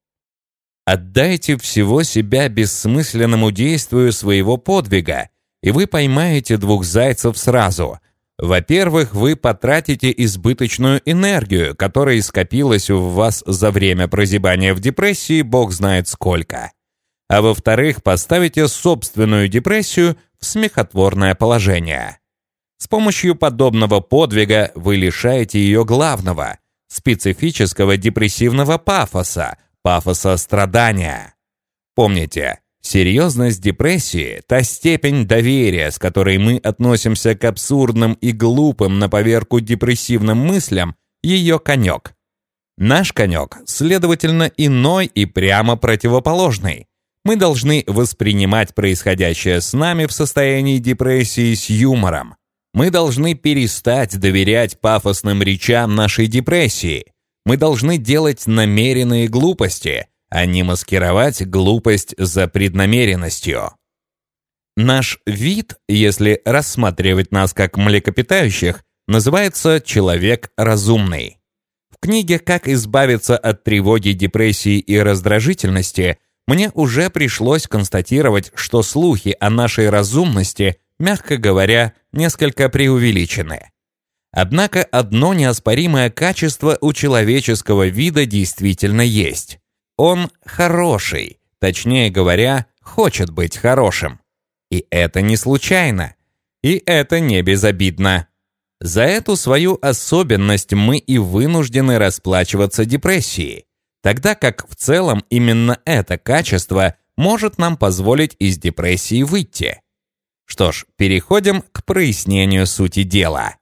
Отдайте всего себя бессмысленному действию своего подвига, и вы поймаете двух зайцев сразу. Во-первых, вы потратите избыточную энергию, которая скопилась у вас за время прозябания в депрессии, бог знает сколько. А во-вторых, поставите собственную депрессию в смехотворное положение. С помощью подобного подвига вы лишаете ее главного, специфического депрессивного пафоса, пафоса страдания. Помните, серьезность депрессии – та степень доверия, с которой мы относимся к абсурдным и глупым на поверку депрессивным мыслям, ее конек. Наш конек, следовательно, иной и прямо противоположный. Мы должны воспринимать происходящее с нами в состоянии депрессии с юмором. Мы должны перестать доверять пафосным речам нашей депрессии. Мы должны делать намеренные глупости, а не маскировать глупость за преднамеренностью. Наш вид, если рассматривать нас как млекопитающих, называется «человек разумный». В книге «Как избавиться от тревоги, депрессии и раздражительности» мне уже пришлось констатировать, что слухи о нашей разумности, мягко говоря, несколько преувеличены. Однако одно неоспоримое качество у человеческого вида действительно есть. Он хороший, точнее говоря, хочет быть хорошим. И это не случайно. И это не безобидно. За эту свою особенность мы и вынуждены расплачиваться депрессией, тогда как в целом именно это качество может нам позволить из депрессии выйти. Что ж, переходим к прояснению сути дела.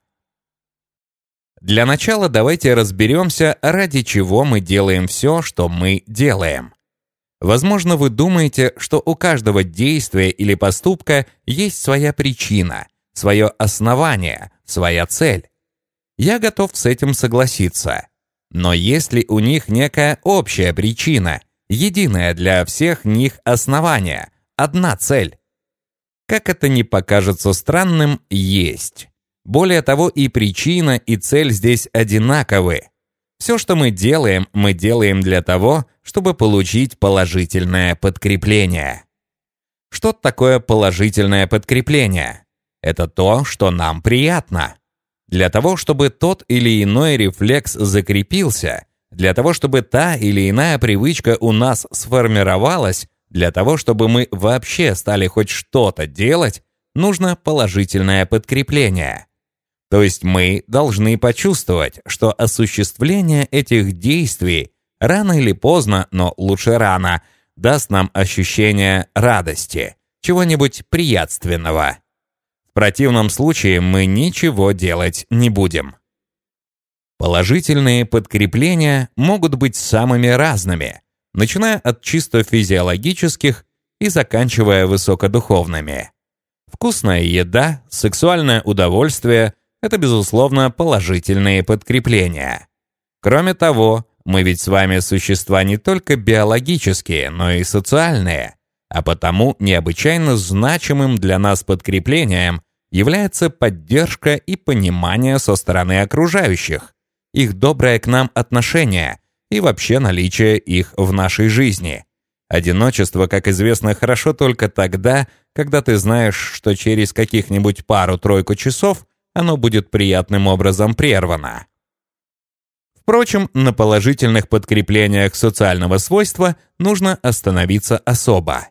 Для начала давайте разберемся, ради чего мы делаем все, что мы делаем. Возможно, вы думаете, что у каждого действия или поступка есть своя причина, свое основание, своя цель. Я готов с этим согласиться. Но есть ли у них некая общая причина, единое для всех них основание, одна цель? Как это ни покажется странным, есть. Более того, и причина, и цель здесь одинаковы. Все, что мы делаем, мы делаем для того, чтобы получить положительное подкрепление. Что такое положительное подкрепление? Это то, что нам приятно. Для того, чтобы тот или иной рефлекс закрепился, для того, чтобы та или иная привычка у нас сформировалась, для того, чтобы мы вообще стали хоть что-то делать, нужно положительное подкрепление. То есть мы должны почувствовать, что осуществление этих действий рано или поздно, но лучше рано, даст нам ощущение радости, чего-нибудь приятственного. В противном случае мы ничего делать не будем. Положительные подкрепления могут быть самыми разными, начиная от чисто физиологических и заканчивая высокодуховными. Вкусная еда, сексуальное удовольствие – это, безусловно, положительные подкрепления. Кроме того, мы ведь с вами существа не только биологические, но и социальные, а потому необычайно значимым для нас подкреплением является поддержка и понимание со стороны окружающих, их доброе к нам отношение и вообще наличие их в нашей жизни. Одиночество, как известно, хорошо только тогда, когда ты знаешь, что через каких-нибудь пару-тройку часов оно будет приятным образом прервано. Впрочем, на положительных подкреплениях социального свойства нужно остановиться особо.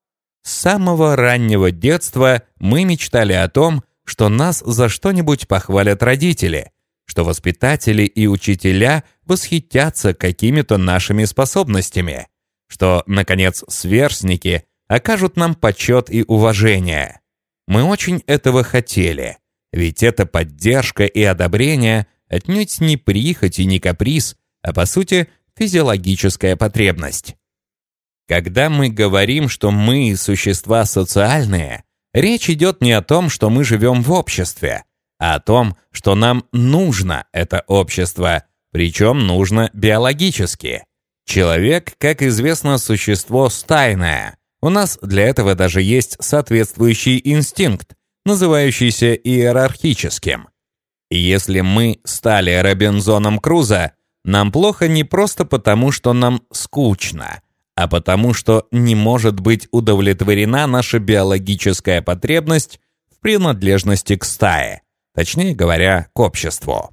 С самого раннего детства мы мечтали о том, что нас за что-нибудь похвалят родители, что воспитатели и учителя восхитятся какими-то нашими способностями, что, наконец, сверстники окажут нам почет и уважение. Мы очень этого хотели, ведь это поддержка и одобрение отнюдь не прихоть и не каприз, а по сути физиологическая потребность. Когда мы говорим, что мы существа социальные, речь идет не о том, что мы живем в обществе, а о том, что нам нужно это общество, причем нужно биологически. Человек, как известно, существо стайное. У нас для этого даже есть соответствующий инстинкт, называющийся иерархическим. И если мы стали Робинзоном Крузо, нам плохо не просто потому, что нам скучно, а потому что не может быть удовлетворена наша биологическая потребность в принадлежности к стае, точнее говоря, к обществу.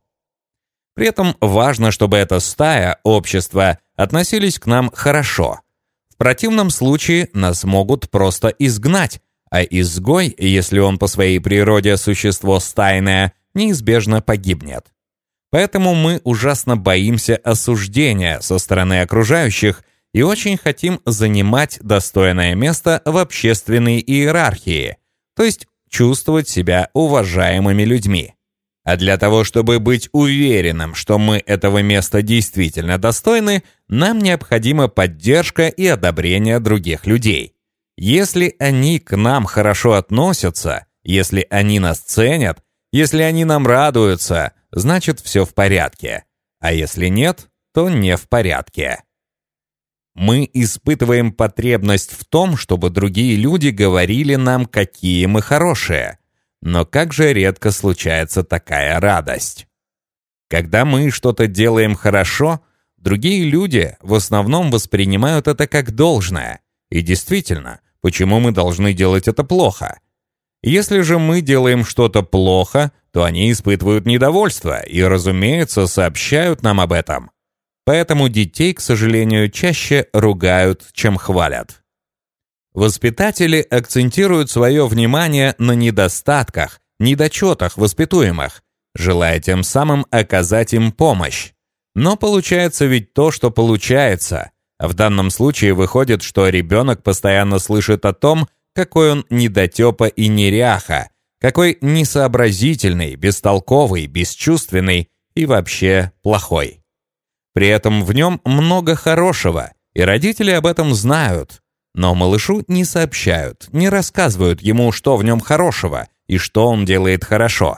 При этом важно, чтобы эта стая, общество, относились к нам хорошо. В противном случае нас могут просто изгнать, а изгой, если он по своей природе существо стайное, неизбежно погибнет. Поэтому мы ужасно боимся осуждения со стороны окружающих и очень хотим занимать достойное место в общественной иерархии, то есть чувствовать себя уважаемыми людьми. А для того, чтобы быть уверенным, что мы этого места действительно достойны, нам необходима поддержка и одобрение других людей. Если они к нам хорошо относятся, если они нас ценят, если они нам радуются, значит все в порядке. А если нет, то не в порядке. Мы испытываем потребность в том, чтобы другие люди говорили нам, какие мы хорошие. Но как же редко случается такая радость. Когда мы что-то делаем хорошо, другие люди в основном воспринимают это как должное. И действительно, почему мы должны делать это плохо? Если же мы делаем что-то плохо, то они испытывают недовольство и, разумеется, сообщают нам об этом. Поэтому детей, к сожалению, чаще ругают, чем хвалят. Воспитатели акцентируют свое внимание на недостатках, недочетах воспитуемых, желая тем самым оказать им помощь. Но получается ведь то, что получается. В данном случае выходит, что ребенок постоянно слышит о том, какой он недотепа и неряха, какой несообразительный, бестолковый, бесчувственный и вообще плохой. При этом в нем много хорошего, и родители об этом знают, но малышу не сообщают, не рассказывают ему, что в нем хорошего и что он делает хорошо.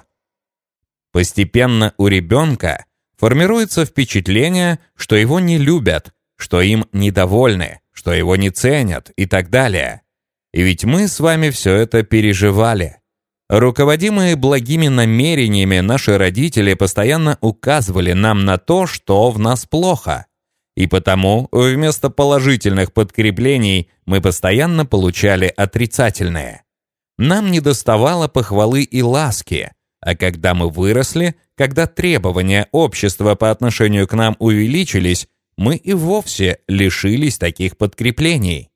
Постепенно у ребенка формируется впечатление, что его не любят, что им недовольны, что его не ценят и так далее. И ведь мы с вами все это переживали. Руководимые благими намерениями, наши родители постоянно указывали нам на то, что в нас плохо. И потому вместо положительных подкреплений мы постоянно получали отрицательные. Нам недоставало похвалы и ласки, а когда мы выросли, когда требования общества по отношению к нам увеличились, мы и вовсе лишились таких подкреплений.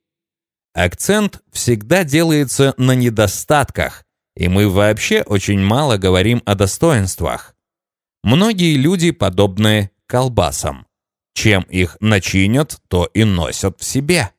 Акцент всегда делается на недостатках, и мы вообще очень мало говорим о достоинствах. Многие люди подобны колбасам. Чем их начинят, то и носят в себе.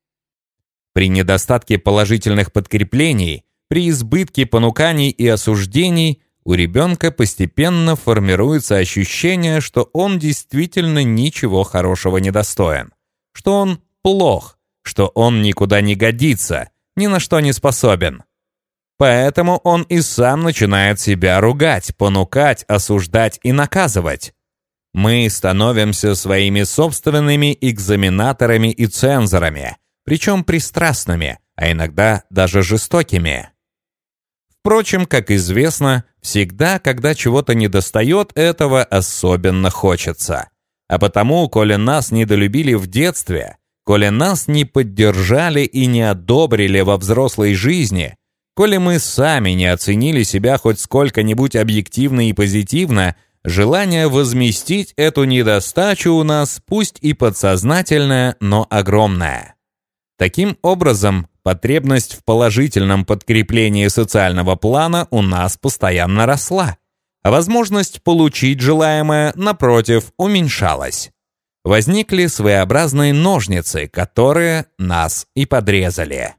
При недостатке положительных подкреплений, при избытке понуканий и осуждений у ребенка постепенно формируется ощущение, что он действительно ничего хорошего не достоин, что он плох, что он никуда не годится, ни на что не способен. Поэтому он и сам начинает себя ругать, понукать, осуждать и наказывать. Мы становимся своими собственными экзаменаторами и цензорами, причем пристрастными, а иногда даже жестокими. Впрочем, как известно, всегда, когда чего-то недостает, этого особенно хочется. А потому, коли нас недолюбили в детстве, коли нас не поддержали и не одобрили во взрослой жизни, коли мы сами не оценили себя хоть сколько-нибудь объективно и позитивно, желание возместить эту недостачу у нас пусть и подсознательное, но огромное. Таким образом, потребность в положительном подкреплении социального плана у нас постоянно росла, а возможность получить желаемое, напротив, уменьшалась. Возникли своеобразные ножницы, которые нас и подрезали.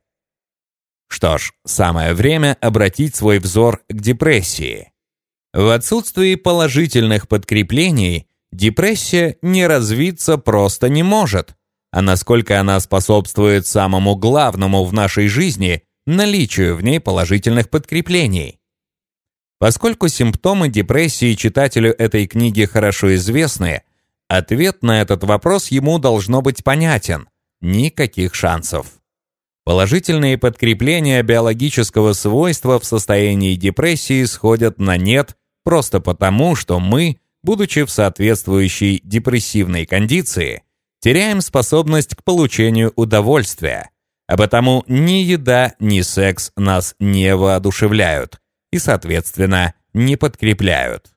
Что ж, самое время обратить свой взор к депрессии. В отсутствии положительных подкреплений депрессия не развиться просто не может, а насколько она способствует самому главному в нашей жизни – наличию в ней положительных подкреплений. Поскольку симптомы депрессии читателю этой книги хорошо известны, ответ на этот вопрос ему должно быть понятен – никаких шансов. Положительные подкрепления биологического свойства в состоянии депрессии сходят на нет просто потому, что мы, будучи в соответствующей депрессивной кондиции, теряем способность к получению удовольствия, а потому ни еда, ни секс нас не воодушевляют и, соответственно, не подкрепляют.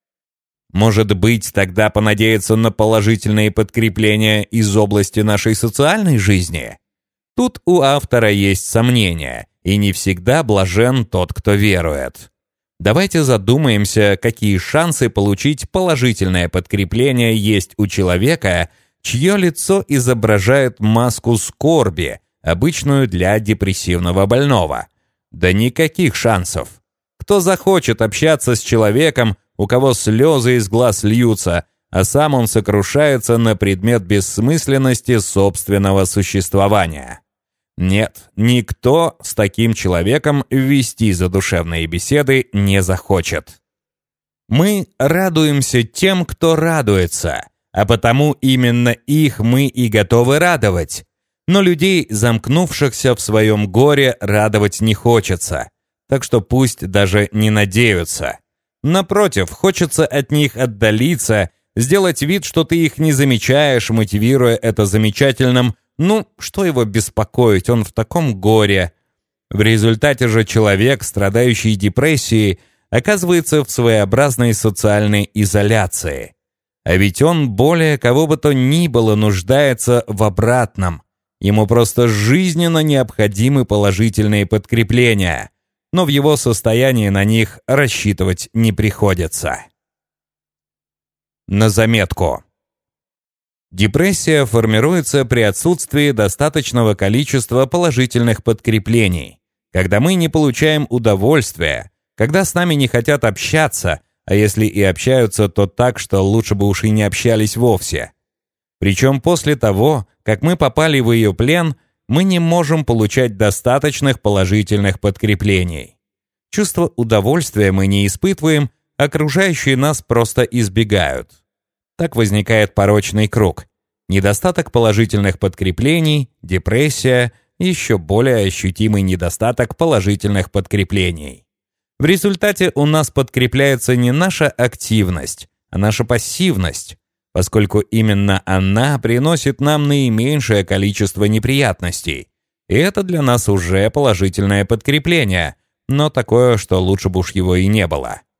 Может быть, тогда понадеяться на положительные подкрепления из области нашей социальной жизни? Тут у автора есть сомнения, и не всегда блажен тот, кто верует. Давайте задумаемся, какие шансы получить положительное подкрепление есть у человека, чье лицо изображает маску скорби, обычную для депрессивного больного. Да никаких шансов. Кто захочет общаться с человеком, у кого слезы из глаз льются, а сам он сокрушается на предмет бессмысленности собственного существования? Нет, никто с таким человеком вести задушевные беседы не захочет. Мы радуемся тем, кто радуется, а потому именно их мы и готовы радовать. Но людей, замкнувшихся в своем горе, радовать не хочется, так что пусть даже не надеются. Напротив, хочется от них отдалиться, сделать вид, что ты их не замечаешь, мотивируя это замечательным «ну, что его беспокоить, он в таком горе». В результате же человек, страдающий депрессией, оказывается в своеобразной социальной изоляции. А ведь он более кого бы то ни было нуждается в обратном. Ему просто жизненно необходимы положительные подкрепления, но в его состоянии на них рассчитывать не приходится. На заметку. Депрессия формируется при отсутствии достаточного количества положительных подкреплений, когда мы не получаем удовольствия, когда с нами не хотят общаться, а если и общаются, то так, что лучше бы уж и не общались вовсе. Причем после того, как мы попали в ее плен, мы не можем получать достаточных положительных подкреплений. Чувство удовольствия мы не испытываем, окружающие нас просто избегают. Так возникает порочный круг. Недостаток положительных подкреплений, депрессия, еще более ощутимый недостаток положительных подкреплений. В результате у нас подкрепляется не наша активность, а наша пассивность, поскольку именно она приносит нам наименьшее количество неприятностей. И это для нас уже положительное подкрепление, но такое, что лучше бы уж его и не было.